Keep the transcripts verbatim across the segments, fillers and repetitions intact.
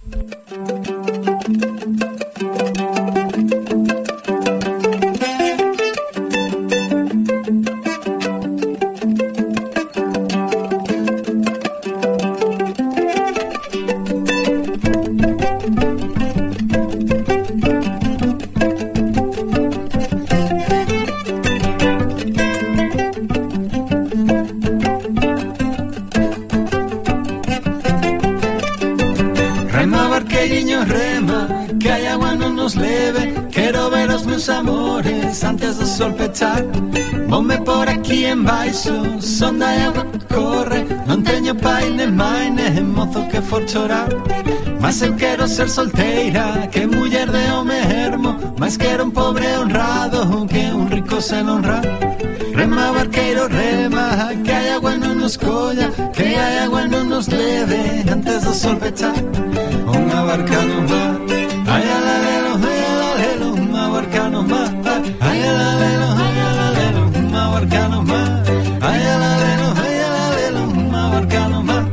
Antes de sol pechar, ponme por aquí en baixo, sonda e agua corre, non teño pai nen mai nen mozo que for chorar. Mas eu quero ser solteira, que muller de home ermo, mas quero un pobre honrado, que un rico sen honrar. Rema barqueiro, rema, que hai agua non nos colla, que hai agua non nos leve, antes do sol pechar. Unha barca no mar, ai alalelo, ai alalelo, unha barca no mar. Ay, alalelo, ay, alalelo, una barca no más. Ay, alalelo, ay, alalelo, una barca no más.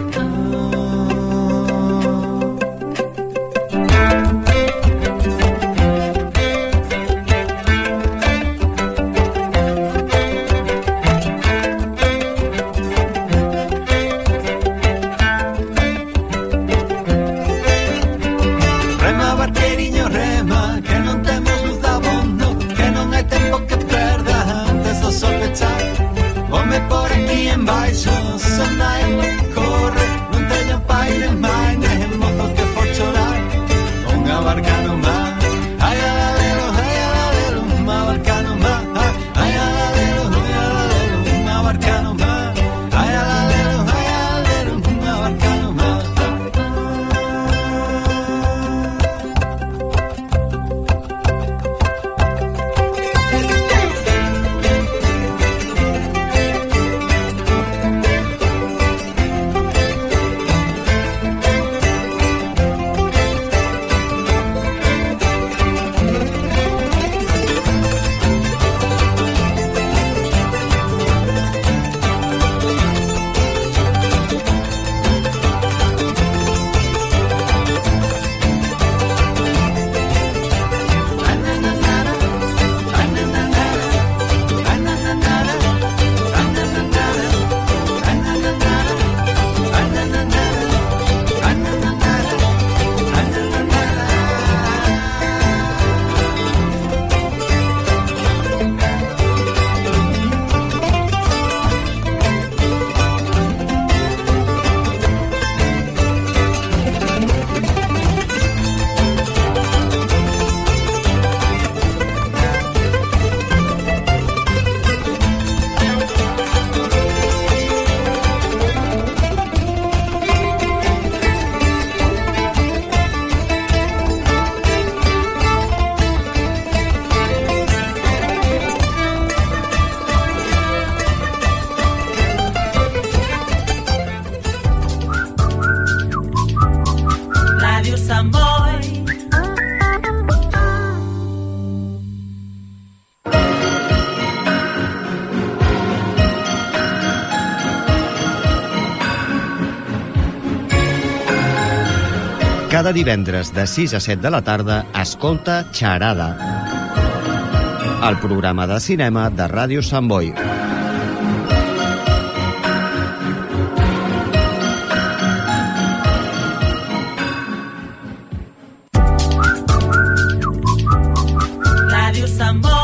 Rema, barqueriño, rema, que non temos luz abondo, que non hai tempo que perda antes do sol pechar. Ponme por aquí en baixo, sonda e corre, non teño pai nen mai nen mozo que for chorar. Unha barca no mar, ai alalelo, ai alalelo, unha barca no mar. Ai alalelo, ai alalelo, unha barca no mar. Ai alalelo, ai alalelo, unha barca no mar. Cada divendres de sis a set de la tarda, escolta Xarada, el programa de cinema de Ràdio Sant Boi. Ràdio Sant Boi.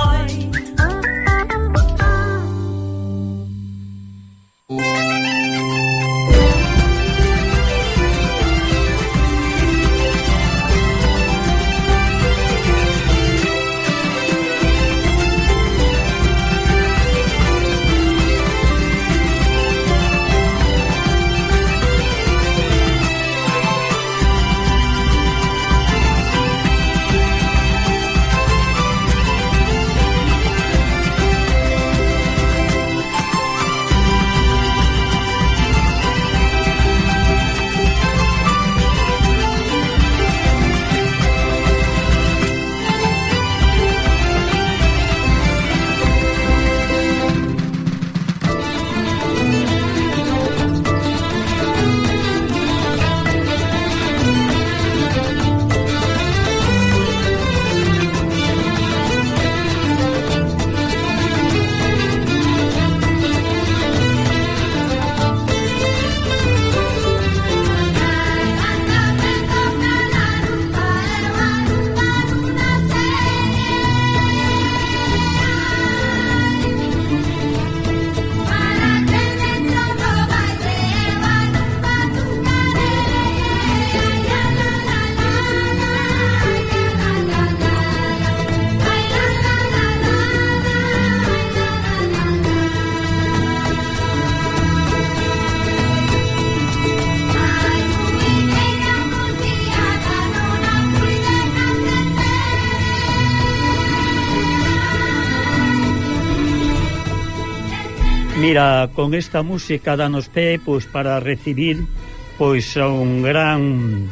Mira, con esta música danos pé pois para recibir pois a un gran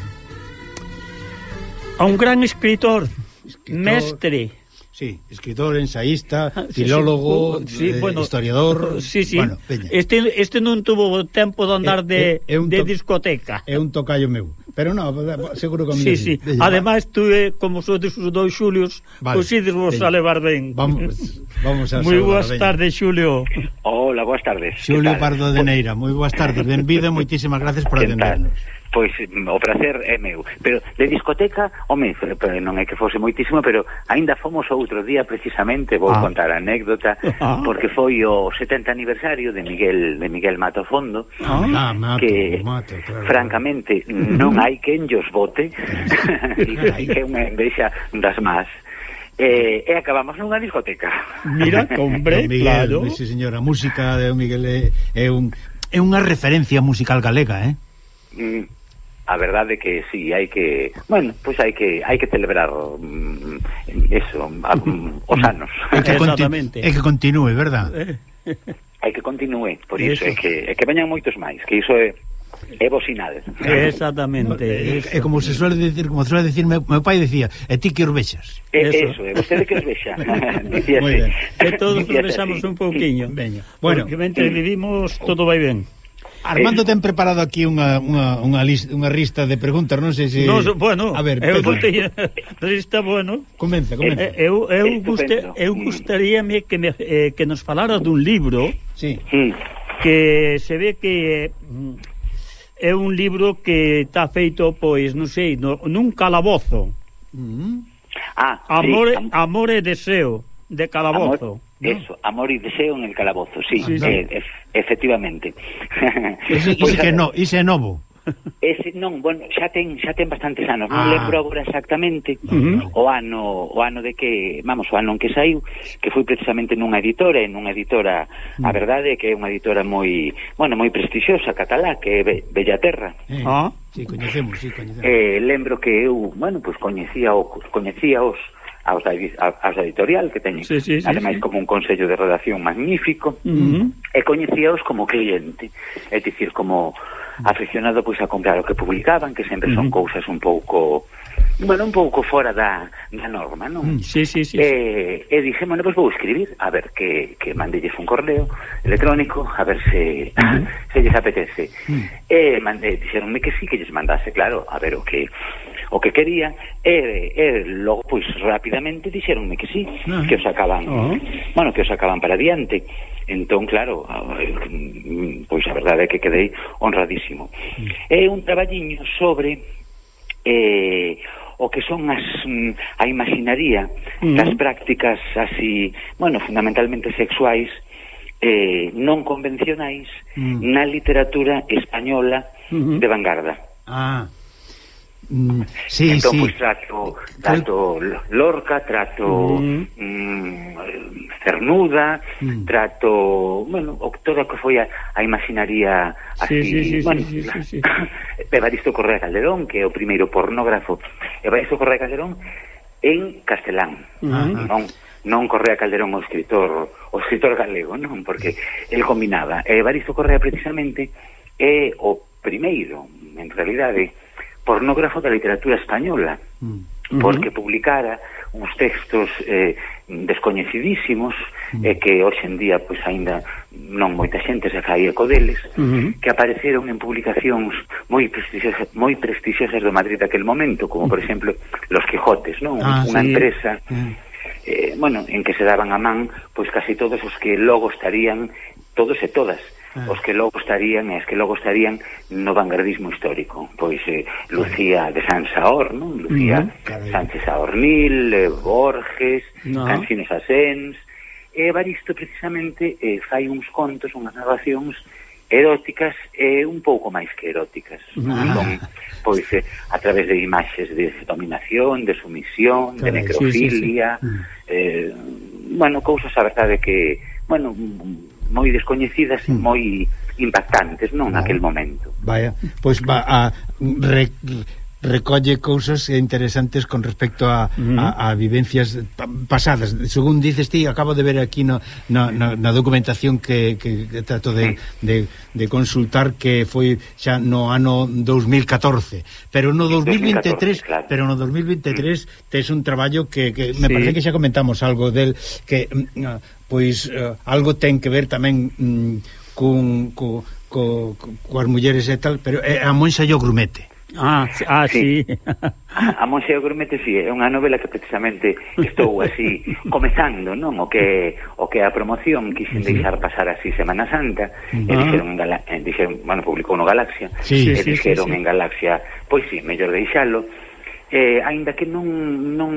a un gran escritor, escritor mestre. Sí, escritor, ensaísta, filólogo, sí, sí. Sí, eh, bueno, historiador. Sí, sí. Bueno, este, este non tuvo tempo de andar de, é, é de discoteca. É un tocayo meu. Pero non, seguro que a mí sí, sí. Veña, además, tú, como sodes os dous Xulios, vale, pois ides vos a levar ben. Vamos, vamos a moi boas tardes, Xulio. Hola, boas tardes. Xulio Pardo de Neira, moi boas tardes. Benvido, moitísimas gracias por atendernos. Pois o prazer é meu. Pero de discoteca, home, non é que fose moitísimo, pero aínda fomos outro día precisamente, vou ah. contar a anécdota, ah. porque foi o setenta aniversario de Miguel de Miguel Mato Fondo, ah, Mato, que Mato, claro. Francamente non hai quen llos vote, hai que unha envexa das más. Eh, e acabamos nunha discoteca. Mira, hombre, Miguel, claro. Sí, señora, a música de Miguel é, é, un, é unha referencia musical galega, eh? Mm. A verdade que sí, hai que, bueno, pois pues hai que hai que celebrar um, eso, um, os anos. É que, Exactamente. É que continúe, verdad? Hai que continúe, por iso é que é que veñan moitos máis, que iso é é bo sinal. Exactamente. É, é como se suele decir, como suele decir meu, meu pai decía, e ti que os vexas. É eso, é vostede que os vexa. Moi ben. Que todos os vexamos un pouquiño. Veña. Bueno, porque mentre vivimos todo vai ben. Armando ten preparado aquí unha unha unha lista, unha lista de preguntas, non sei se no, bueno, a ver, eu botei lista, bueno. Comeza, comeza. Eh, eu eu guste, eu gustaríame que me eh, que nos falara dun libro. Sí. Que se ve que é un libro que está feito, pois, non sei, no, nun calabozo. Mm. Ah, Amor, sí. Amor e deseo de calabozo. Amor. Eso, amor y deseo en el calabozo, sí, sí, sí. Eh, ef, efectivamente. Ese, pues, ese que no, ese é novo. Ese non, bueno, xa ten xa ten bastantes anos, non ah. lembro agora exactamente uh-huh. o ano o ano de que, vamos, o ano en que saiu, que foi precisamente nunha editora, en nunha editora, uh-huh. a verdade é que é unha editora moi, bueno, moi prestixiosa catalá, que é Be- Bellaterra. Eh, ah, sí, coñecemos, sí, coñecemos. Eh, lembro que eu, bueno, pois pues, coñecía o coñecía os aos, aos editorial que teñen, sí, sí, sí, ademais sí. como un consello de redacción magnífico, uh-huh. e coñecíaos como cliente, é dicir, como aficionado pois a comprar o que publicaban, que sempre uh-huh. son cousas un pouco, bueno, un pouco fora da, da norma, non? Sí, sí, sí. E, e dixen, bueno, pois vou escribir, a ver que, que mandelles un correo electrónico, a ver se uh-huh. se lles apetece. Uh-huh. E mandei, dixeronme que sí, que lles mandase, claro, a ver o que o que quería, e, e logo, pois, rapidamente dixeronme que sí, uh-huh. que os sacaban, uh-huh. bueno, que os sacaban para adiante. Entón, claro, pois a verdade é que quedei honradísimo. Uh-huh. É un traballiño sobre eh, o que son as a imaginaría uh-huh. das prácticas así, bueno, fundamentalmente sexuais, eh, non convencionais uh-huh. na literatura española uh-huh. de vanguarda. Ah, Mm, sí, entón, sí. Pois trato, trato Lorca, trato mm. Mm, Cernuda, mm. trato, bueno, o, todo o que foi a, a imaginaría así, sí, sí, sí, bueno, sí, sí, sí. Evaristo Correa Calderón, que é o primeiro pornógrafo, Evaristo Correa Calderón en castelán, uh-huh. non, non Correa Calderón o escritor, o escritor galego, non, porque el combinaba. Evaristo Correa precisamente é o primeiro, en realidade, pornógrafo da literatura española, uh-huh. porque publicara uns textos eh, descoñecidísimos uh-huh. e que hoxe en día pois aínda non moita xente se fai eco deles, uh-huh. que apareceron en publicacións moi prestixiosas, moi prestixiosas do Madrid daquel momento, como por exemplo Los Quijotes, non? Ah, unha sí. empresa uh-huh. eh, bueno, en que se daban a man pois casi todos os que logo estarían, todos e todas Ah. os que logo estarían e as que logo estarían no vanguardismo histórico, pois eh, Lucía de Sansaor, non? Lucía uh-huh. Sánchez Aornil, eh, Borges, no. Cansines Asens, e Evaristo precisamente eh, fai uns contos, unhas narracións eróticas e un pouco máis que eróticas, uh-huh. son, pois eh, a través de imaxes de dominación, de sumisión, Caray, de necrofilia, sí, sí, sí. Eh, bueno, cousas a verdade que, bueno, moi descoñecidas e mm. moi impactantes, non, naquel momento. Vaya, pois pues va a re, recolle cousas interesantes con respecto a, uh-huh. a, a vivencias pasadas. Según dices ti, acabo de ver aquí no, no, no, na documentación que, que, que trato de, de, de consultar, que foi xa no ano dos mil catorce, pero no dos mil veintitrés, claro. Pero no dos mil veintitrés mm. tes un traballo que, que me sí. parece que xa comentamos algo del que uh, pois uh, algo ten que ver tamén um, con, con, con, con coas mulleres e tal, pero é a Monxa e o grumete. Ah, ah, sí. sí. A Monxa e o grumete, sí, é unha novela que precisamente estou así comezando, non? O que o que a promoción quixen sí. deixar pasar así Semana Santa, uh-huh. e dixeron, en Gala, eh, dixeron, bueno, publicou no Galaxia, sí, e sí, dixeron sí, sí. en Galaxia, pois sí, mellor deixalo. Eh, aínda que non non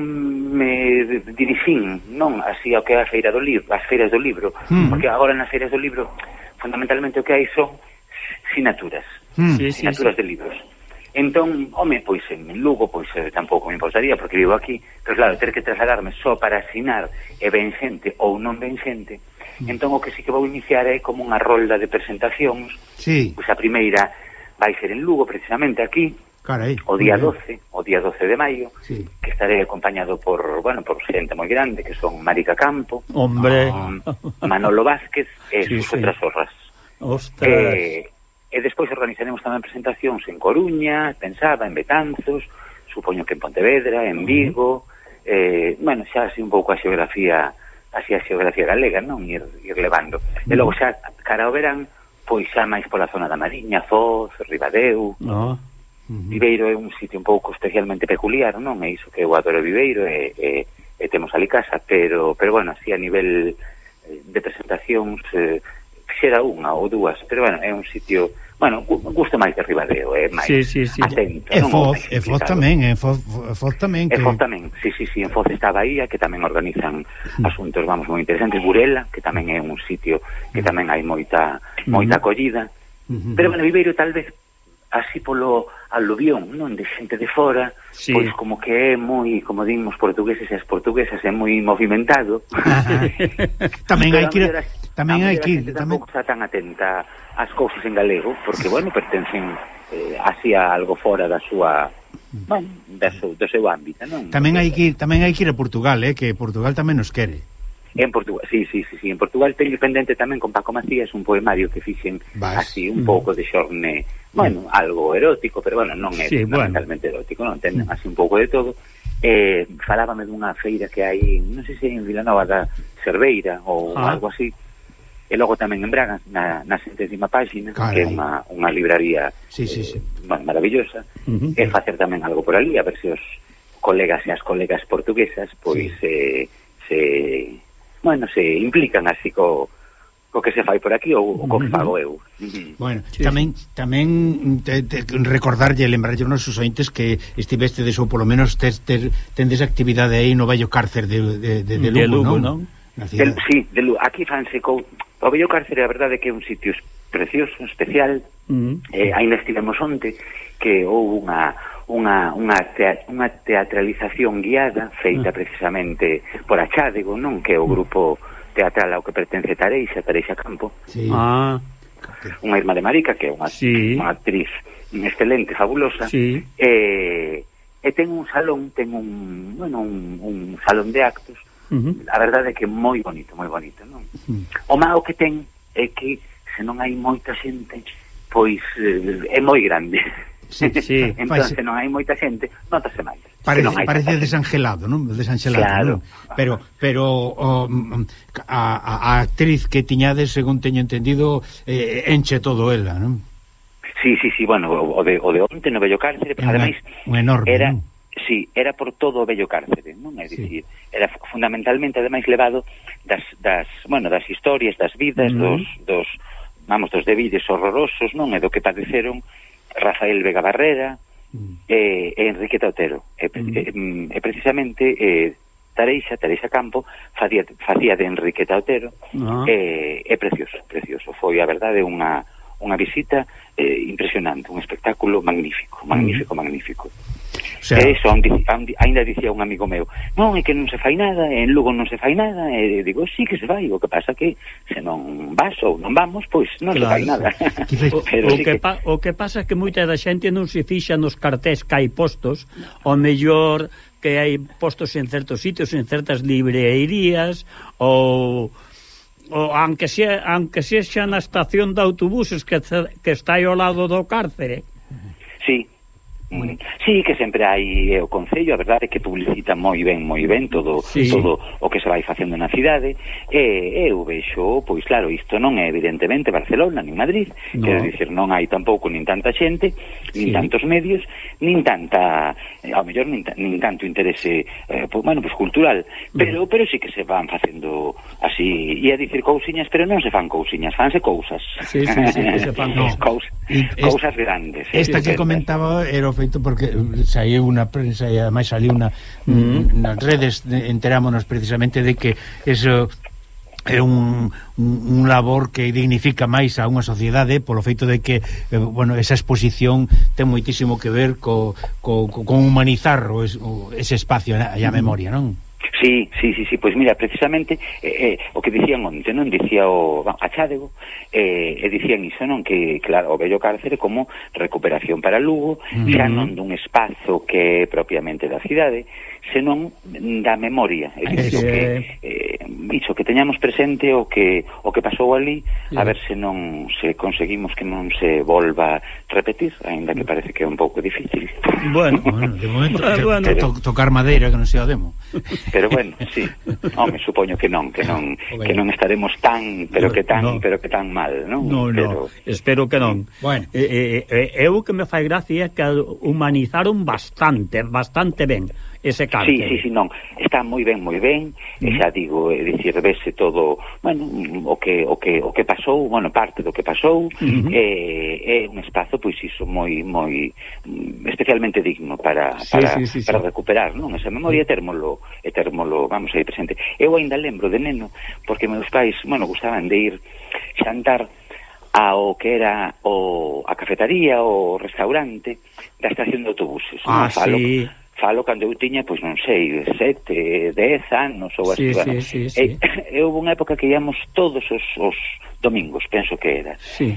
me dirixín non así ao que é a feira do libro, as feiras do libro, mm. porque agora nas feiras do libro fundamentalmente o que hai son sinaturas, mm. sinaturas sí, sí. de libros. Entón, home, pois en Lugo pois eh, tampouco me importaría porque vivo aquí, pero claro, ter que trasladarme só para asinar e ben xente ou non ben xente, mm. entón o que sí que vou iniciar é como unha rolda de presentacións. Sí. Pois a primeira vai ser en Lugo, precisamente aquí. Carai, o día doce, o día doce de maio, sí. que estaré acompañado por, bueno, por xente moi grande, que son Marica Campo, hombre, um, Manolo Vázquez e sí, sus sí. outras horras. Ostras. Eh, e despois organizaremos tamén presentacións en Coruña, pensaba, en Betanzos, supoño que en Pontevedra, en Vigo, uh-huh. eh, bueno, xa así un pouco a xeografía, así a xeografía galega, non? Ir, ir levando. Uh-huh. E logo xa, cara ao verán, pois xa máis pola zona da Mariña, Foz, Ribadeo... No. Uh-huh. Viveiro é un sitio un pouco especialmente peculiar, non? É iso que eu adoro Viveiro e, e, e temos ali casa, pero, pero bueno, así a nivel de presentacións eh, xera unha ou dúas, pero bueno, é un sitio, bueno, gusto máis de Ribadeo, é máis sí, sí, sí. atento. E Foz, e Foz tamén, e Foz, Foz tamén. E Foz tamén, sí, sí, sí, en Foz está a Bahía, que tamén organizan uh-huh. asuntos, vamos, moi interesantes, Burela, que tamén é un sitio que tamén hai moita, moita acollida, uh-huh. pero bueno, Viveiro tal vez así polo aluvión, non, de xente de fora, sí. pois como que é moi, como dimos portugueses e as portuguesas, é moi movimentado. Tamén hai que ir, tamén hai que ir, tamén está tan atenta ás cousas en galego, porque bueno, pertencen eh, así a algo fora da súa, bueno, da seu, do seu ámbito, non? Tamén hai que ir, tamén hai que ir a Portugal, eh, que Portugal tamén nos quere. En Portugal, sí, sí, sí, sí, en Portugal teño pendente tamén con Paco Macías un poemario que fixen Vas. así un mm. pouco de xorne, bueno, mm. algo erótico, pero bueno, non é sí, fundamentalmente bueno. erótico, non ten mm. así un pouco de todo. Eh, falábame dunha feira que hai, non sei se en Vilanova da Cerveira ou ah. algo así. E logo tamén en Braga, na, na centésima página, Caray. que é unha, unha libraría sí, sí, sí. Eh, bueno, maravillosa, uh-huh. e facer tamén algo por ali, a ver se os colegas e as colegas portuguesas, pois, sí. eh, se... bueno, se implican así co, co que se fai por aquí ou co que fago eu. Uh-huh. Bueno, sí. tamén tamén te, te, recordarlle, lembrarlle aos nosos ointes que estivestedes ou polo menos tes, tes, tendes actividade aí no vello cárcer de, de, de, de Lugo, de Lugo, non? non? Del, sí, de Lugo. Aquí fanse co... o vello cárcer, a verdade é que é un sitio precioso, especial. Uh-huh. eh, ainda estivemos onte que houve unha unha unha, tea, unha teatralización guiada feita uh. precisamente por Achádego, non? Que é o grupo teatral ao que pertence Tareixa, Tareixa Campo. Sí. Ah. Unha irmá de Marica, que é unha, sí. unha actriz excelente, fabulosa. Sí. E, e ten un salón, ten un, bueno, un, un salón de actos. Uh-huh. A verdade é que moi bonito, moi bonito, non? Uh-huh. O malo que ten é que se non hai moita xente, pois eh, é moi grande. Sí, sí. Entón, se non hai moita xente, notase máis. Parece, parece desangelado, non? Desangelado, claro. Non? Pero, pero o, a, a actriz que tiñades, según teño entendido, eh, enche todo ela, non? Sí, sí, sí, bueno, o de, o de onte no vello cárcere, pero ademais un enorme, era, non? Sí, era por todo o vello cárcere, non? É dicir, sí. Era fundamentalmente ademais levado das, das, bueno, das historias, das vidas, mm. dos, dos, vamos, dos debides horrorosos, non? E do que padeceron Rafael Vega Barrera mm. e, e Enriqueta Otero. E, mm. e, e precisamente eh, Tareixa, Tareixa Campo facía, facía de Enriqueta Otero. Ah. E, é precioso, precioso. Foi, a verdade, unha, unha visita eh, impresionante, un espectáculo magnífico, magnífico, mm. magnífico. sea, e iso, ainda dicía un amigo meu, non, é que non se fai nada, en Lugo non se fai nada, e digo, sí que se fai, o que pasa que se non vas ou non vamos, pois non claro, se fai nada. o, o, que que... Pa, o que pasa é que moita da xente non se fixa nos cartéis que hai postos, o mellor que hai postos en certos sitios, en certas librerías, ou... o aunque sea, aunque sea na estación de autobuses que, que está aí ao lado do cárcere. Sí. Mm. Sí, que sempre hai o Concello, a verdade é que publicita moi ben, moi ben todo, sí. todo o que se vai facendo na cidade, e eu vexo, pois claro, isto non é evidentemente Barcelona nin Madrid, no. Quero dicir, non hai tampouco nin tanta xente, nin sí. tantos medios, nin tanta, ao mellor nin, nin tanto interese, eh, pues, bueno, pues cultural, pero, pero sí que se van facendo así, e a dicir cousiñas, pero non se fan cousiñas, fanse cousas. Sí, sí, sí, que se fan no. Cous, cousas grandes. Esta sí, que sí, comentaba era feito porque saiu unha prensa e ademais saliu una, mm. nas redes, enterámonos precisamente de que eso é un, un, un labor que dignifica máis a unha sociedade polo feito de que, eh, bueno, esa exposición ten moitísimo que ver co, co, co, con humanizar o, o, ese espacio e a memoria, non? Sí, sí, sí, sí, pois mira, precisamente eh, eh, o que dicían onte, non? Dicía o a Chádego, eh, e dicían iso, non? Que, claro, o vello cárcere como recuperación para Lugo, uh-huh. xa non dun espazo que é propiamente da cidade, senón da memoria, é dicir, que eh, iso, que teñamos presente o que o que pasou ali, a ver se non se conseguimos que non se volva repetir, aínda que parece que é un pouco difícil. Bueno, bueno, de momento te, bueno. Te, to, tocar madeira que non sea o demo. Pero bueno, sí. Home, supoño que non, que non que non estaremos tan, pero que tan, no. pero que tan mal, non? No, pero... no. Espero que non. Bueno, eh, eh, eu que me fai gracia que humanizaron bastante, bastante ben ese cárcel. Sí, sí, sí, non, está moi ben, moi ben, uh-huh. e xa digo, é dicir, vese todo, bueno, o que o que o que pasou, bueno, parte do que pasou, uh-huh. é, é un espazo pois iso moi moi especialmente digno para sí, para sí, sí, para sí. recuperar, non? Esa memoria, térmolo, e térmolo, vamos aí presente. Eu ainda lembro de neno, porque meus pais, bueno, gustaban de ir xantar ao que era o a cafetaría, o restaurante da estación de autobuses. Ah, non? Falo, sí. Falo cando eu tiña, pois non sei, sete, dez anos ou así. Sí, bueno. sí, sí, sí. E, e houve unha época que íamos todos os, os domingos, penso que era. Sí.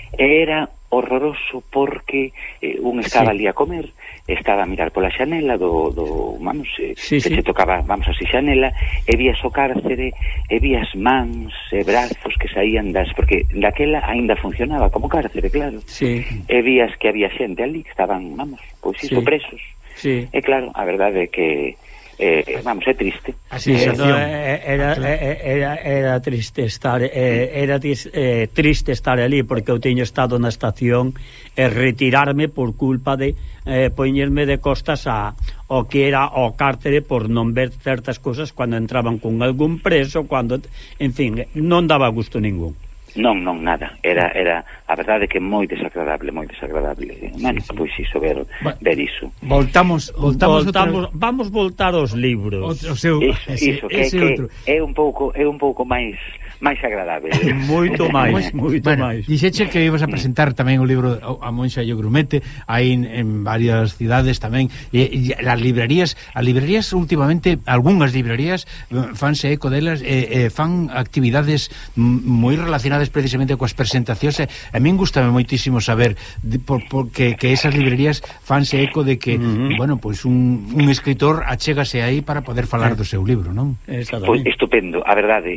E era horroroso porque eh, un estaba sí. ali a comer, estaba a mirar pola xanela do, do vamos, eh, sí, que sí. se tocaba, vamos así, xanela, e vías o cárcere, e vías mans e brazos que saían das, porque daquela aínda funcionaba como cárcere, claro. Sí. E vías que había xente ali que estaban, vamos, pois iso, sí. presos. Sí. E claro, a verdade é que eh, vamos, é triste. Así eh, no, era, era, era triste estar eh, era eh, triste estar ali porque eu teño estado na estación e retirarme por culpa de eh, poñerme de costas a o que era o cárcere por non ver certas cosas cando entraban con algún preso, cando, en fin, non daba gusto ningún. Non, non, nada. Era, era a verdade que moi desagradable, moi desagradable. Bueno, sí, sí. Pois iso, ver, bueno, ver iso. Voltamos, voltamos, voltamos vamos voltar aos libros. O, o seu, iso, ese, iso, que, que é un pouco, é un pouco máis máis agradable. Moito máis, moito bueno, máis. Dixeche que ibas a presentar tamén o libro A Monxa e o Grumete, aí en, en varias cidades tamén, e, e as librerías, as librerías últimamente, algunhas librerías fanse eco delas, e, e fan actividades moi relacionadas precisamente coas presentacións, e a min gustame moitísimo saber de, por, por, que, que esas librerías fanse eco de que, uh-huh. bueno, pois un, un escritor achégase aí para poder falar do seu libro, non? Pois estupendo, a verdade,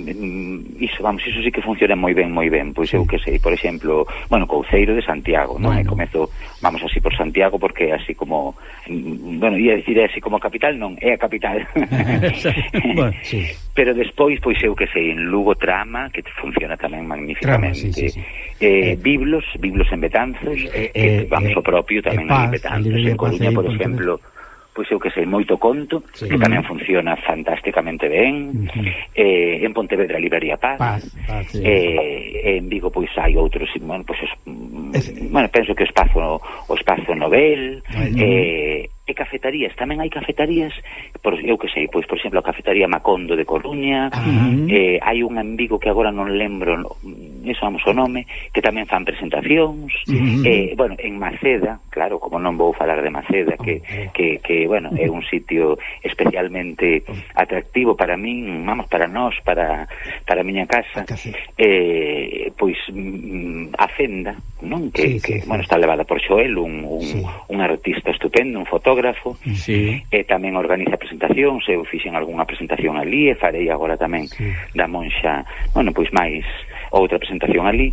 iso, vamos, iso sí que funciona moi ben, moi ben, pois sí. Eu que sei, por exemplo, bueno, Couceiro de Santiago, non? Bueno. Comezo, vamos así por Santiago porque así como, bueno, ia dicir así como a capital, non, é a capital. Bueno, sí. Pero despois, pois eu que sei, en Lugo Trama, que funciona tamén magníficamente. Trama, sí, sí, sí. Eh, eh, Biblos, Biblos en Betanzos, eh, que, vamos, eh, o propio tamén eh, en Betanzos, en Coruña, por exemplo, pois eu que sei, moito conto, sí. Que tamén funciona fantásticamente ben. Uh-huh. eh, en Pontevedra, Librería Paz, Paz, Paz sí. eh, en Vigo pois hai outros, bueno, pois es, bueno, penso que o espazo o espazo Nobel, uh-huh. eh, e cafetarías, tamén hai cafetarías, por, eu que sei, pois por exemplo a cafetaría Macondo de Coruña, uh-huh. eh, hai unha en Vigo que agora non lembro eso vamos o nome, que tamén fan presentacións, uh-huh. eh, bueno, en Maceda, claro, como non vou falar de Maceda, que, que, que bueno, é un sitio especialmente atractivo para min, vamos, para nós, para, para a miña casa, eh, pois mm, a Fenda, non? Que, sí, que sí, bueno, está levada por Xoel, un, un, sí. un artista estupendo, un fotógrafo, sí. e tamén organiza presentacións, eu fixen algunha presentación ali, e farei agora tamén sí. da Monxa, bueno, pois máis outra presentación ali,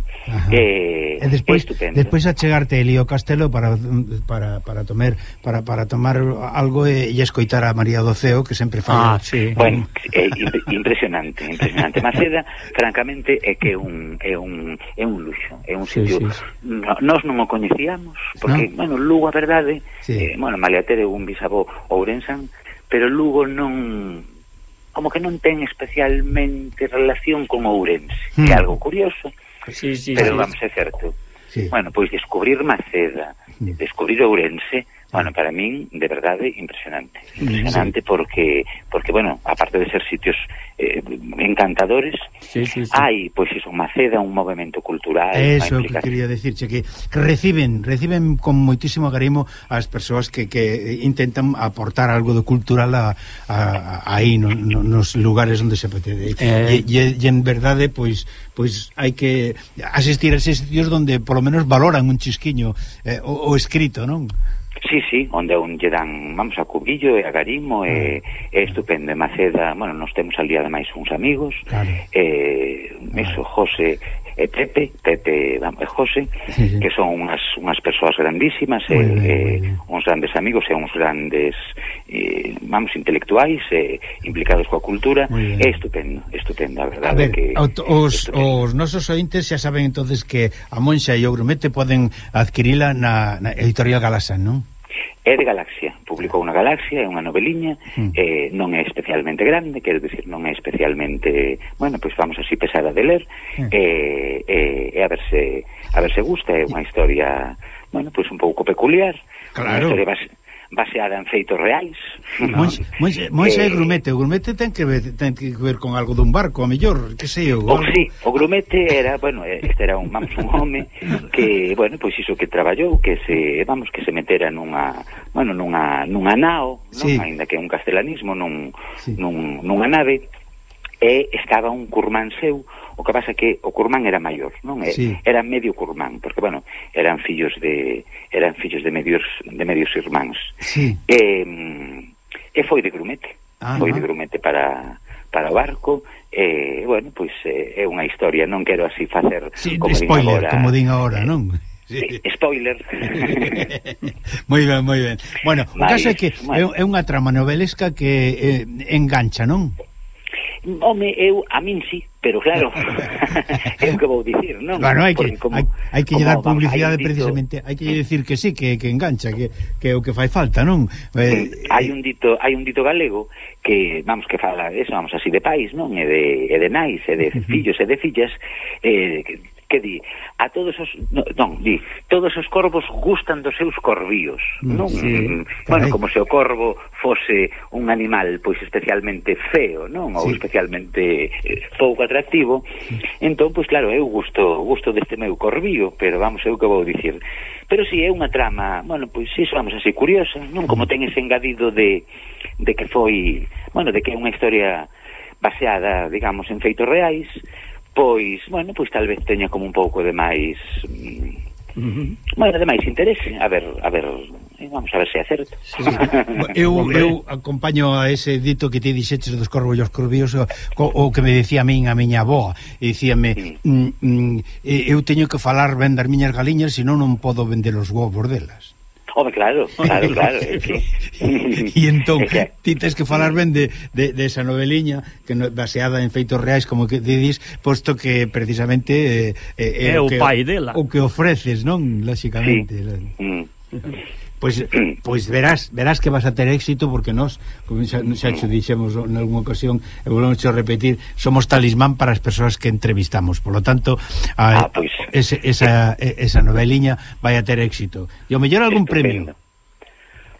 e, e despois, despois achegarte ali ao castelo para para para tomar para para tomar algo e, e escoitar a María do Ceo, que sempre fala. Ah, sí. Bueno, é impresionante, impresionante. Maceda, francamente, é que é un é un é un luxo, é un sitio. Sí, sí, sí. No, nós non o coñecíamos, porque, ¿no? bueno, Lugo, a verdade, sí. eh, bueno, Maliatere un bisavó Ourensan, pero Lugo non, como que non ten especialmente relación con Ourense, mm. que é algo curioso, sí, sí, pero sí, vamos, é certo. Sí. Bueno, pois descubrir Maceda, mm. descubrir Ourense, bueno, para min, de verdade, impresionante. Impresionante sí. porque, porque, bueno, aparte de ser sitios eh, encantadores, sí, sí, sí. hai, pois iso, Maceda, un movimento cultural. Eso que quería decirche, que, que reciben, reciben con moitísimo agarimo as persoas que, que intentan aportar algo de cultural a, a, a aí, no, no, nos lugares onde se pretende. Eh... E, e, e en verdade, pois, pois hai que asistir a esos sitios donde, polo menos, valoran un chisquiño eh, o, o escrito, non? Sí, sí, onde un lle dan, vamos, a cubillo e a garimo, e é estupendo. Maceda, bueno, nos temos ali ademais uns amigos, claro. eh, eso, José e Pepe, Pepe vamos, e José, sí, sí. que son unhas, unhas persoas grandísimas, e, bien, eh, uns grandes amigos e uns grandes, eh, vamos, intelectuais, e implicados coa cultura. É estupendo, estupendo, a verdade. A ver, que os, os nosos ointes xa saben entonces que a Monxa e o Grumete poden adquirila na, na editorial Galaxan, non? É de Galaxia, publicou unha Galaxia, é unha noveliña, mm. eh, non é especialmente grande, quero dicir, non é especialmente, bueno, pois pues vamos así pesada de ler, mm. e eh, eh, a ver se a ver se gusta, é unha historia, bueno, pois pues un pouco peculiar, claro. Unha historia base, baseada en feitos reais. Monxa e eh, Grumete, o Grumete ten que ver, ten que ver con algo dun barco, a mellor, que sei eu. O, sí, o Grumete era, bueno, este era un, vamos, un home que, bueno, pois iso que traballou, que se, vamos, que se metera nunha, bueno, nunha nunha nao, non, sí. Ainda que é un castelanismo, nun, sí. nun nunha nave, e estaba un curmán seu. O que pasa que o curmán era maior, non? Sí. Era medio curmán, porque, bueno, eran fillos de eran fillos de medios de medios irmáns. Sí. E, e foi de Grumete. Ah, foi de Grumete para para o barco, e, bueno, pois é unha historia, non quero así facer sí, como spoiler, din agora, como din agora, eh, non? Sí. Spoiler. Moi ben, moi ben. Bueno, o caso é que bueno. é unha trama novelesca que eh, engancha, non? Home, eu, a min sí, pero claro, é o que vou dicir, non? Bueno, hai que, como, hai, hai que lle dar publicidade, precisamente, hai que dicir que sí, que, que engancha, que, que é o que fai falta, non? Eh, hai un dito, hai un dito galego que, vamos, que fala eso, vamos, así de pais, non? E de, e de nais, e de fillos e de fillas, eh, que, que di, a todos os, no, non, di, todos os corvos gustan dos seus corvíos, non? Sí, bueno, como se o corvo fose un animal, pois, especialmente feo, non? Ou sí. especialmente eh, pouco atractivo, entón, pois, claro, eu gusto, gusto deste meu corvío, pero vamos, eu que vou dicir. Pero si é unha trama, bueno, pois, iso, vamos, así, curiosa, non? Como ten ese engadido de, de que foi, bueno, de que é unha historia baseada, digamos, en feitos reais, pois, bueno, pois tal vez teña como un pouco de máis uh-huh. bueno, de máis interese, a ver, a ver, vamos a ver se é certo. Sí. eu, eu acompaño a ese dito que te dixeches dos corvos e os corvíos, o, o que me decía a min a miña avoa, e dicíame mm. mm, eu teño que falar ben das miñas galiñas, senón non podo vender os huevos delas. Home, claro, claro, claro, é que... E entón, é que... ti tens que falar ben de, de, de esa noveliña que no, baseada en feitos reais, como que didis, posto que precisamente eh, eh, é o, o pai dela. O que ofreces, non? Lóxicamente. Sí. Mm. Pois, pois verás, verás que vas a ter éxito, porque nós, como xa, xa xo dixemos en algunha ocasión, e volvemos a repetir, somos talismán para as persoas que entrevistamos. Por lo tanto, a, ah, pues, ese, esa, esa noveliña vai a ter éxito. E ao mellor algún estupendo. Premio.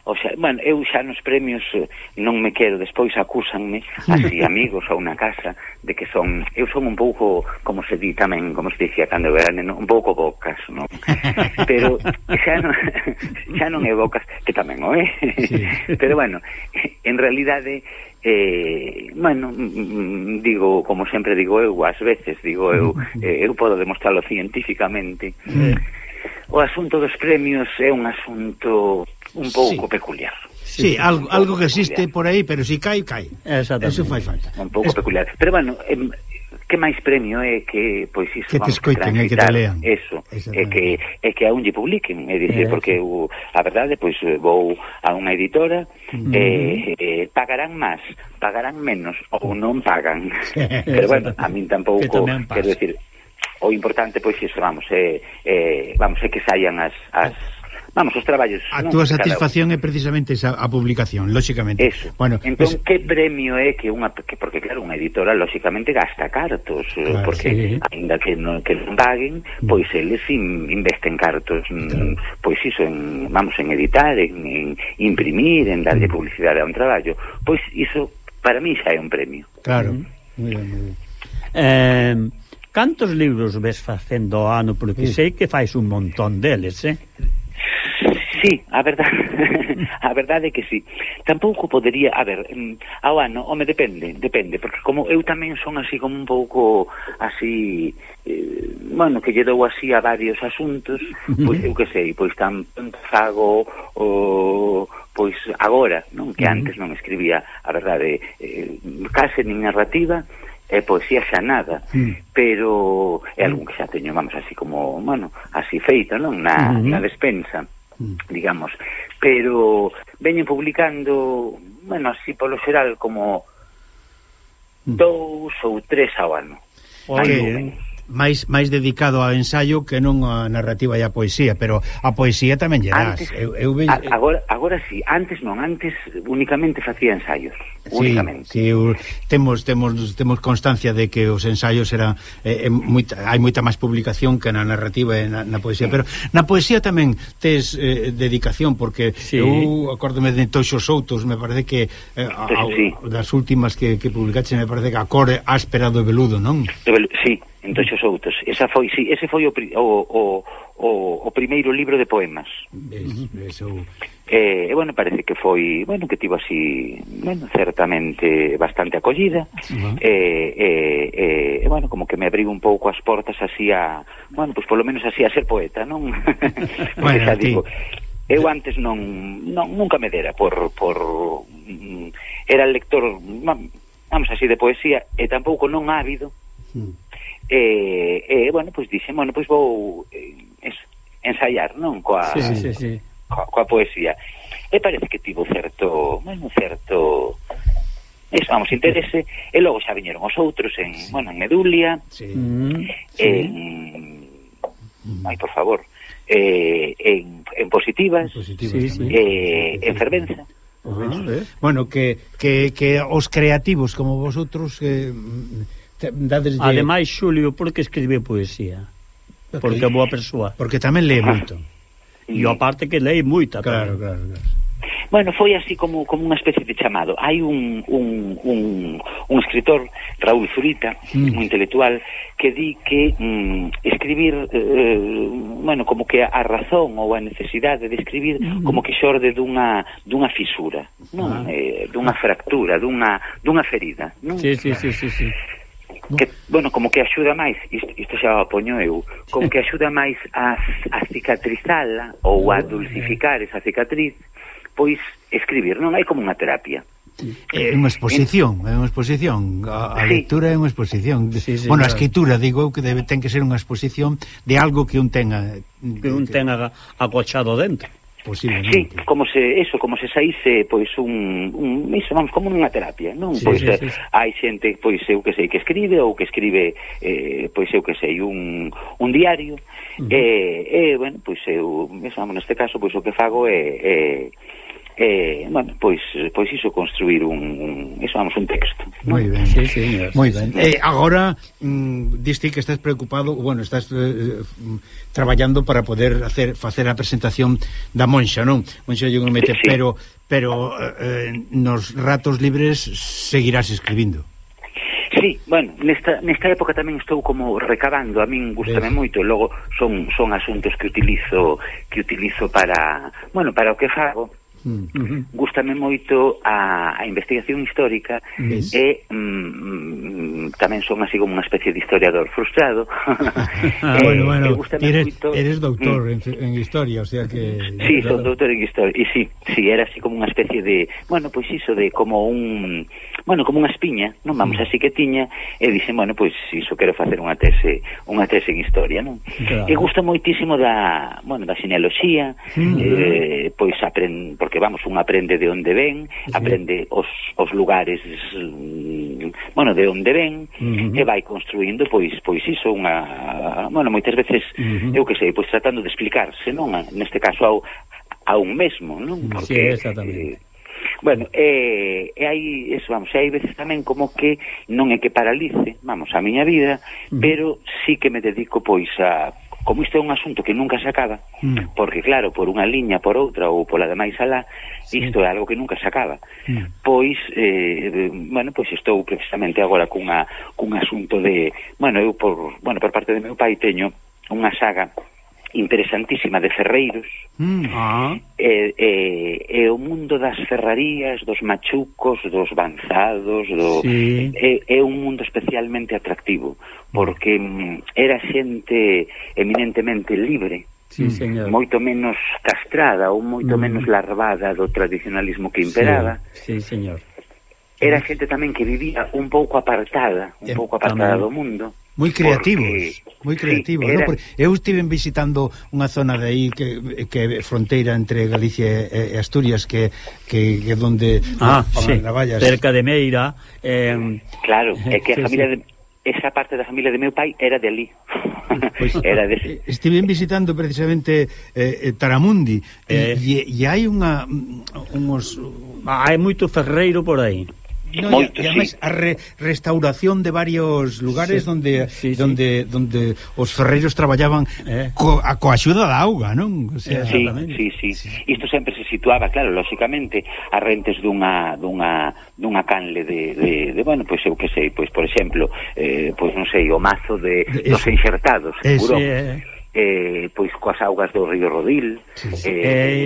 O sea, bueno, eu xa nos premios eh, non me quero, despois acúsanme así amigos ou na casa de que son, eu son un pouco, como se di tamén, como se dicía cando eu era neno, un pouco bocas, non? Pero xa non, xa non é bocas, que tamén o é. Sí. Pero bueno, en realidade eh, bueno, digo, como sempre digo eu, ás veces digo eu, eh, eu podo demostrarlo científicamente. Sí. O asunto dos premios é un asunto un pouco sí. peculiar. Sí, sí, algo, algo que existe por aí, pero si cae, cae. Eso fai falta. Un pouco es... peculiar. Pero bueno, eh, que máis premio é que, pois iso, que te escoiten e que te lean. Eso, é que, é que aún lle publiquen, é dicir, porque eu, a verdade, pois vou a unha editora, uh-huh. eh, eh, pagarán máis, pagarán menos, ou non pagan. Pero bueno, a min tampouco, quero decir, o importante, pois, iso, vamos, é, eh, vamos, é que saian as, as vamos, os traballos. A túa satisfacción é precisamente esa, a publicación, lóxicamente. Eso. Bueno, entón, es... que premio é que unha, que, porque claro, unha editora lóxicamente gasta cartos, claro, porque sí. Ainda que non, que non paguen, pois eles in, investen cartos, claro. Pois iso, en, vamos, en editar, en, en imprimir, en darlle publicidade a un traballo. Pois iso, para mí, xa é un premio. Claro. Muy bien, muy bien. Eh... Cantos libros ves facendo ao ano? Porque sí. Sei que fais un montón deles, eh? Sí, a verdade a verdade é que sí. Tampouco podería, a ver, ao ano, home, depende, depende, porque como eu tamén son así como un pouco así, eh, bueno, que lle dou así a varios asuntos, pois eu que sei, pois tan fago o pois agora, non, que antes non escribía, a verdade, eh, case nin narrativa, é poesía xa nada, mm. pero é algún que xa teño, vamos, así como, bueno, así feito, non? Na, mm-hmm. na despensa, mm. digamos. Pero veñen publicando, bueno, así polo xeral, como mm. dous ou tres ao ano. Okay. máis máis dedicado ao ensaio que non a narrativa e a poesía, pero a poesía tamén lle das. Eu, eu ve... a, agora, agora sí, antes non, antes únicamente facía ensaios, sí, únicamente. Sí, eu, temos temos temos constancia de que os ensaios eran eh, moita, hai moita máis publicación que na narrativa e na, na poesía, sí. Pero na poesía tamén tes eh, dedicación, porque sí. Eu acórdome de Toxo Soutos, me parece que eh, a, a, sí. das últimas que, que publicaste, me parece que a cor áspera do veludo, non? Sí, en Toxo Soutos. Esa foi, sí, ese foi o, o, o, o, o primeiro libro de poemas. Es, eso... E, eh, bueno, parece que foi, bueno, que tivo así, bueno, certamente bastante acollida. Uh-huh. E, eh, eh, eh, bueno, como que me abriu un pouco as portas así a, bueno, pues polo menos así a ser poeta, non? Bueno, xa digo, eu antes non, non nunca me dera por, por mm, era lector, vamos así, de poesía, e tampouco non ávido. Uh-huh. E, eh, eh, bueno, pois pues, dixen, bueno, pois pues vou eh, es, ensaiar, non? Coa, sí, sí, sí. Coa, coa poesía. E parece que tivo certo, bueno, certo eso, vamos, interese, e logo xa viñeron os outros en, sí. Bueno, en Medulia, sí. En sí. Ai, por favor, eh, en, en Positivas, en, positivas sí, sí. Eh, en Fervenza. Uh-huh. Bueno, que, que, que os creativos como vosotros eh, dades de... Ademais, Xulio, por que escribe poesía? Okay. Porque é boa persoa. Porque tamén lee moito. E aparte que lee moita. Claro, claro, claro. Bueno, foi así como como unha especie de chamado. Hai un un, un, un escritor, Raúl Zurita, mm. un intelectual, que di que mm, escribir, eh, bueno, como que a razón ou a necesidade de escribir mm. como que xorde dunha dunha fisura, non? Ah. Eh, dunha fractura, dunha dunha ferida, non? Sí, sí, sí, sí, sí. Que, bueno, como que axuda máis, isto, isto xa o poño eu, como que axuda máis a, a cicatrizala ou a dulcificar esa cicatriz, pois escribir, non? Hai como unha terapia. É unha exposición, é unha exposición, a, a sí. Lectura é unha exposición. Sí, sí, bueno, claro. A escritura, digo eu, que debe, ten que ser unha exposición de algo que un tenga... Que un tenga agochado dentro. Posiblemente. Sí, como se eso, como se saíse pois un, un iso, vamos, como unha terapia, non? Sí, pois sí, sí, sí. Hai xente, pois eu que sei, que escribe ou que escribe eh, pois eu que sei, un, un diario. Uh-huh. E, eh, bueno, pois eu, eso, vamos, neste caso, pois o que fago é, é eh, bueno, pois pois iso construir un, un eso vamos un texto, ¿no? Moi ben. Sí, señor. Moi ben. Eh, agora mm, diste que estás preocupado, bueno, estás eh, traballando para poder hacer facer a presentación da Monxa, non? Monxa yo non mete, Sí. pero pero eh, nos ratos libres seguirás escribindo. Sí, bueno, nesta, nesta época tamén estou como recabando, a min gustame Ves. moito, logo son son asuntos que utilizo que utilizo para, bueno, para o que fago. Mm. Uh-huh. Gústame moito a, a investigación histórica Ves. e mm, tamén son así como unha especie de historiador frustrado. Ah, Eh, bueno, bueno, e gústame eres, moito- eres doctor Mm. en, en historia, o sea que... Sí, son doutor en historia. E sí, sí, era así como unha especie de, bueno, pois iso de como un, bueno, como unha espiña, non vamos así que tiña, e dixen, bueno, pois iso quero facer unha tese, unha tese en historia, non? Claro. E gusta moitísimo da, bueno, da genealoxía, Mm. eh, pois aprende, porque vamos, un aprende de onde ven, Sí. aprende os, os lugares, mm, bueno, de onde ven, Uh-huh. e vai construindo, pois, pois iso, unha, bueno, moitas veces, Uh-huh. eu que sei, pois tratando de explicarse, non? Neste caso ao a un mesmo, non? Sí, exactamente. Eh, bueno, e, e hai eso, vamos, e hai veces tamén como que non é que paralice, vamos, a miña vida, Mm. pero sí que me dedico pois a, como isto é un asunto que nunca se acaba, Mm. porque claro, por unha liña, por outra ou pola de máis alá, Sí. isto é algo que nunca se acaba. Mm. Pois, eh, bueno, pois estou precisamente agora cunha, cun asunto de, bueno, eu por, bueno, por parte de meu pai teño unha saga interesantísima de ferreiros, Mm. Ah, e, e, e o mundo das ferrarías, dos machucos, dos banzados, do, Sí. é, é un mundo especialmente atractivo, porque mm, era xente eminentemente libre, sí, señor. moito menos castrada ou moito Mm. menos larvada do tradicionalismo que imperaba. Sí, sí, señor. Era xente tamén que vivía un pouco apartada, un Eh, pouco apartada tamén. do mundo. Moi creativos, Porque, moi creativos, sí, ¿no? era- Porque eu estive visitando unha zona de aí que que é fronteira entre Galicia e, e Asturias que que que donde Ah, no, sí, Navallas. cerca de Meira. Eh, Claro, é que a Sí, familia sí. de esa parte da familia de meu pai era de ali. Pois, Era de estive visitando precisamente eh, Taramundi Eh. e, e hai unha uns hai moito ferreiro por aí. no, Moito, e, e además sí. a re, restauración de varios lugares Sí, donde sí, sí. donde donde os ferreiros traballaban Eh. co, a coa axuda da auga, non? O sea, Sí, Exactamente. sí, sí. Isto sempre se situaba, claro, lóxicamente, a rentes dunha dunha dunha canle de, de, de bueno, pois eu que sei, pois por exemplo, eh, pois non sei, o mazo de, De- dos eso. enxertados, en Eso. Burón. Sí, eh. eh, pois coas augas do río Rodil, Sí, sí. eh,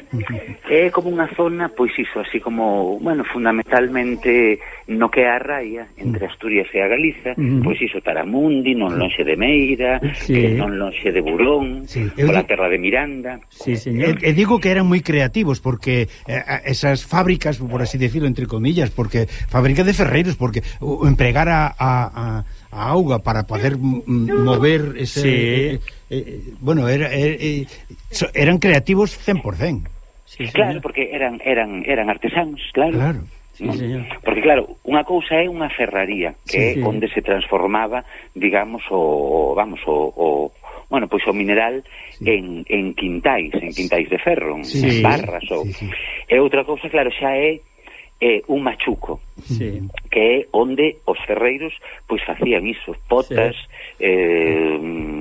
é como unha zona, pois iso, así como, bueno, fundamentalmente no que é a raia entre Asturias e a Galiza, Mm. pois iso, Taramundi, non lonxe de Meira, Sí. eh, non lonxe de Burón, Sí, eu pola di- terra de Miranda. Sí, E, señor. e digo que eran moi creativos porque eh, esas fábricas, por así decirlo, entre comillas, porque fábrica de ferreiros, porque o, empregar a, a, a, a auga para poder m, mover ese... Sí. Eh, eh, bueno, era, eh, eh, so, eran creativos cen por cen. Sí, señor. Claro, porque eran eran eran artesanos, claro. Claro. Sí, Non? señor. Porque claro, unha cousa é unha ferraría, que Sí, é sí. onde se transformaba, digamos, o vamos, o, o bueno, pois o mineral Sí. en, en quintais, en quintais de ferro, en Sí. barras ou. Sí, sí. E outra cousa, claro, xa é é un machuco, Sí. que é onde os ferreiros pois facían iso, potas, eh,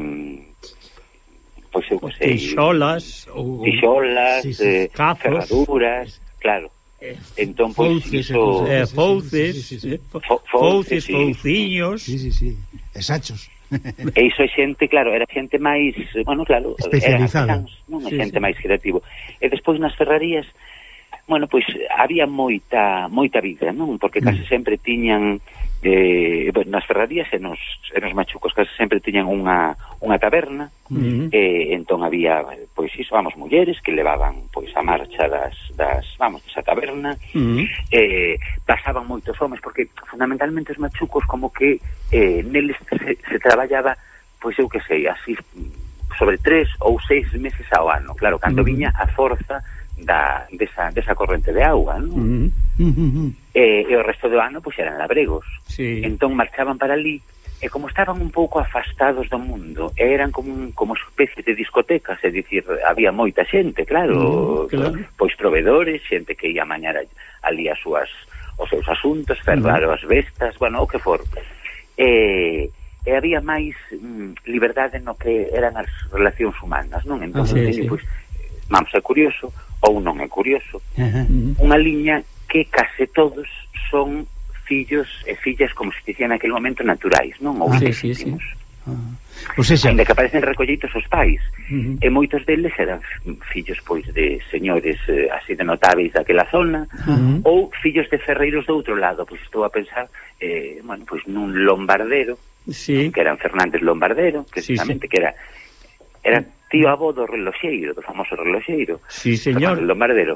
pois eu que sei, Tixolas. O- o- tixolas, sí, sí. eh, Cazos. ferraduras, claro. Entón, pois, Fouces, iso... Eh, Sí, sí, fouces. sí, sí, sí. eh, fo- Fo- Fouces, fouces, sí. fouciños. Sí, sí, sí. Exactos. E iso é xente, claro, era xente máis, eh, bueno, claro, Especializada. eran artesáns, non? Sí, Xente sí. máis creativo. E despois nas ferrarías, bueno, pois había moita moita vida, non? Porque casi Mm. sempre tiñan eh, bueno, nas ferrarías e nos, e nos machucos casi sempre tiñan unha unha taberna, Mm. e entón había, pois iso, vamos, mulleres que levaban pois a marcha das, das vamos, desa taberna, Mm. eh, pasaban moitos homes, porque fundamentalmente os machucos como que eh, neles se, se traballaba, pois eu que sei, así sobre tres ou seis meses ao ano, claro, cando Mm. viña a forza da, desa, desa corrente de auga, non? Mm. E, e o resto do ano pois eran labregos. Sí. Entón marchaban para ali e como estaban un pouco afastados do mundo, eran como un, como especie de discotecas, é dicir, había moita xente, claro, mm, claro. pois provedores, xente que ia mañar ali as súas os seus asuntos, ferrar mm. as vestas, bueno, o que for. E, e había máis mm, liberdade no que eran as relacións humanas, non? Entón, ah, sí, teño, sí. pois, vamos, é curioso, ou non é curioso, Uh-huh. unha liña que case todos son fillos e fillas, como se dicía naquele momento, naturais, non? Ou ah, sí, sí, sí. Ah. O sea, ainda que aparecen recollitos os pais, uh-huh. e moitos deles eran fillos, pois, de señores eh, así de notáveis daquela zona, uh-huh. ou fillos de ferreiros do outro lado. Pois estou a pensar, eh, bueno, pois nun lombardero, sí. que eran Fernández Lombardero, que sí, exactamente, sí. que era era tío avó do reloxeiro, do famoso reloxeiro. Sí, señor. Fernández Lombardero.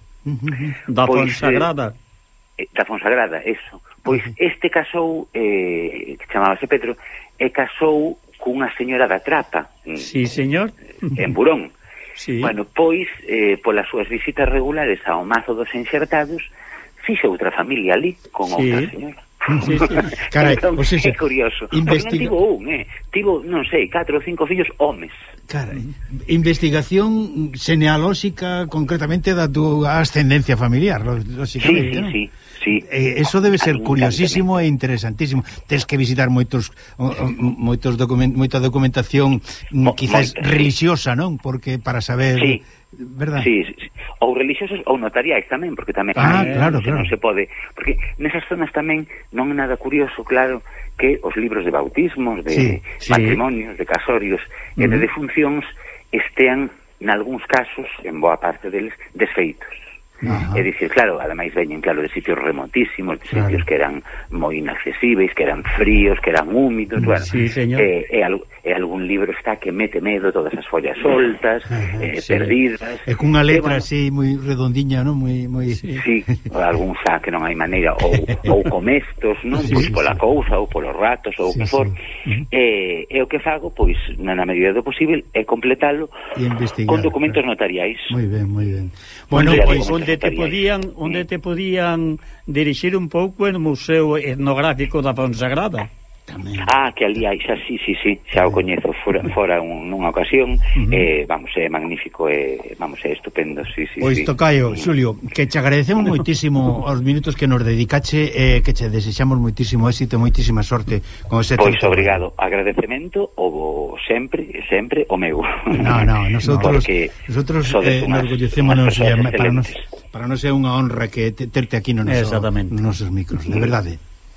Da Pois, Fonsagrada. Eh, da Fonsagrada, eso. Pois este casou, eh, que chamábase Pedro, e casou cunha señora da Trapa, Sí, señor. en Burón. Sí. Bueno, pois, eh, polas súas visitas regulares ao Mazo dos Enxertados, fixe outra familia ali, con Sí. outra señora. Sí, sí. Carai, Entón, o sea, é curioso. investiga- Porque non tivo un, eh? Tivo, non sei, catro ou cinco fillos homes. Carai, investigación genealóxica concretamente da túa ascendencia familiar, Sí, lógicamente, sí, ¿no? sí, sí. Eh, eso debe ser A mí curiosísimo e interesantísimo. Tens que visitar moitos o, o, moitos document, moita documentación Mo- quizás moita, sí. religiosa, non? Porque para saber, Sí. verdad? Sí, sí, ou religiosos ou notariais tamén, porque tamén Ah, hai, claro, que non claro. se pode, porque nesas zonas tamén non é nada curioso, claro, que os libros de bautismos, de Sí, sí. matrimonios, de casorios uh-huh. e de defuncións estean, nalgúns casos, en boa parte deles, desfeitos. Ajá. É dicir, claro, ademais veñen, claro, de sitios remotísimos, de Claro. sitios que eran moi inaccesíveis, que eran fríos, que eran húmidos, bueno, Sí, señor. e, e, al, e algún libro está que mete medo, todas as follas soltas, Ajá, eh, sí. perdidas. É cunha E, letra bueno, así moi redondiña, non? Moi moi Sí. Sí, ou algún xa que non hai maneira, ou, ou comestos, non? Sí, Pois sí, pola sí. cousa, ou polos ratos, ou o Sí, que for. sí. E, e o que fago, pois, na medida do posible, é completalo E investigar, con documentos claro. notariais. Moi ben, moi ben. Bueno, Sí, pois sí. onde te podían onde te podían dirixir un pouco no Museo Etnográfico da Fonsagrada. tamén. Ah, que ali hai, xa, sí, sí, sí, xa o coñezo fora, fora un, nunha ocasión, Uh-huh. eh, vamos, é magnífico, é, vamos, é estupendo, sí, sí, Pois sí. tocayo, Xulio, que che agradecemos moitísimo os minutos que nos dedicache e eh, que che desexamos moitísimo éxito, moitísima sorte con ese Pois tanto. obrigado, agradecemento o sempre, sempre o meu. No, no, nosotros Porque nosotros sodes eh, unhas- enorgullecémonos unhas eh, persoas para nos excelentes. para nos é unha honra que te, terte aquí no noso, Exactamente. nos nosos micros, de verdade.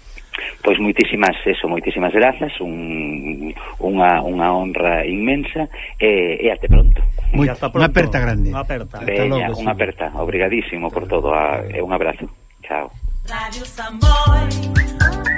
Pois moitísimas, eso, moitísimas grazas, un, unha, unha honra inmensa e, e até pronto. Moi, E hasta unha pronto. aperta grande. Unha aperta. Hasta Veña, logo, unha Xulio. aperta, obrigadísimo por todo, a, e un abrazo. Chao. Radio Samboy.